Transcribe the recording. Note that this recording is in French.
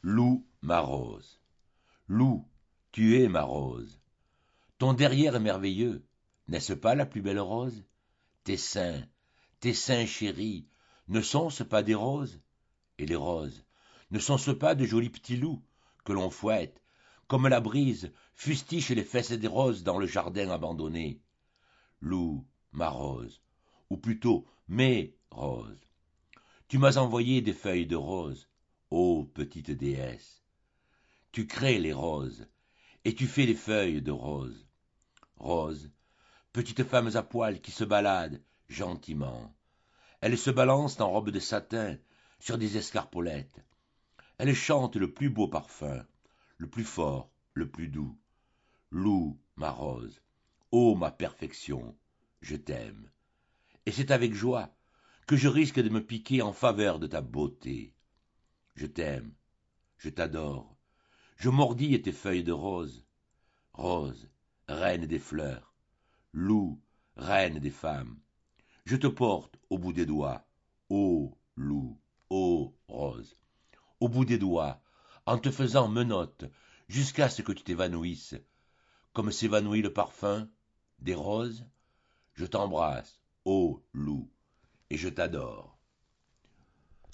Loup, ma rose. Loup, tu es ma rose. Ton derrière est merveilleux, n'est-ce pas la plus belle rose? Tes seins chéris, ne sont-ce pas des roses? Et les roses, ne sont-ce pas de jolis petits loups que l'on fouette, comme la brise fustiche les fesses des roses dans le jardin abandonné? Loup, ma rose, ou plutôt mes roses. Tu m'as envoyé des feuilles de rose, ô petite déesse. Tu crées les roses, et tu fais les feuilles de rose. Rose, petites femmes à poil qui se baladent gentiment. Elles se balancent en robe de satin sur des escarpolettes. Elles chantent le plus beau parfum, le plus fort, le plus doux. Loup, ma rose, ô ma perfection, je t'aime. Et c'est avec joie que je risque de me piquer en faveur de ta beauté. Je t'aime, je t'adore, je mordis tes feuilles de rose. Rose, reine des fleurs, loup, reine des femmes. Je te porte au bout des doigts, ô loup, ô rose. Au bout des doigts, en te faisant menotte, jusqu'à ce que tu t'évanouisses, comme s'évanouit le parfum des roses. Je t'embrasse, ô loup, et je t'adore.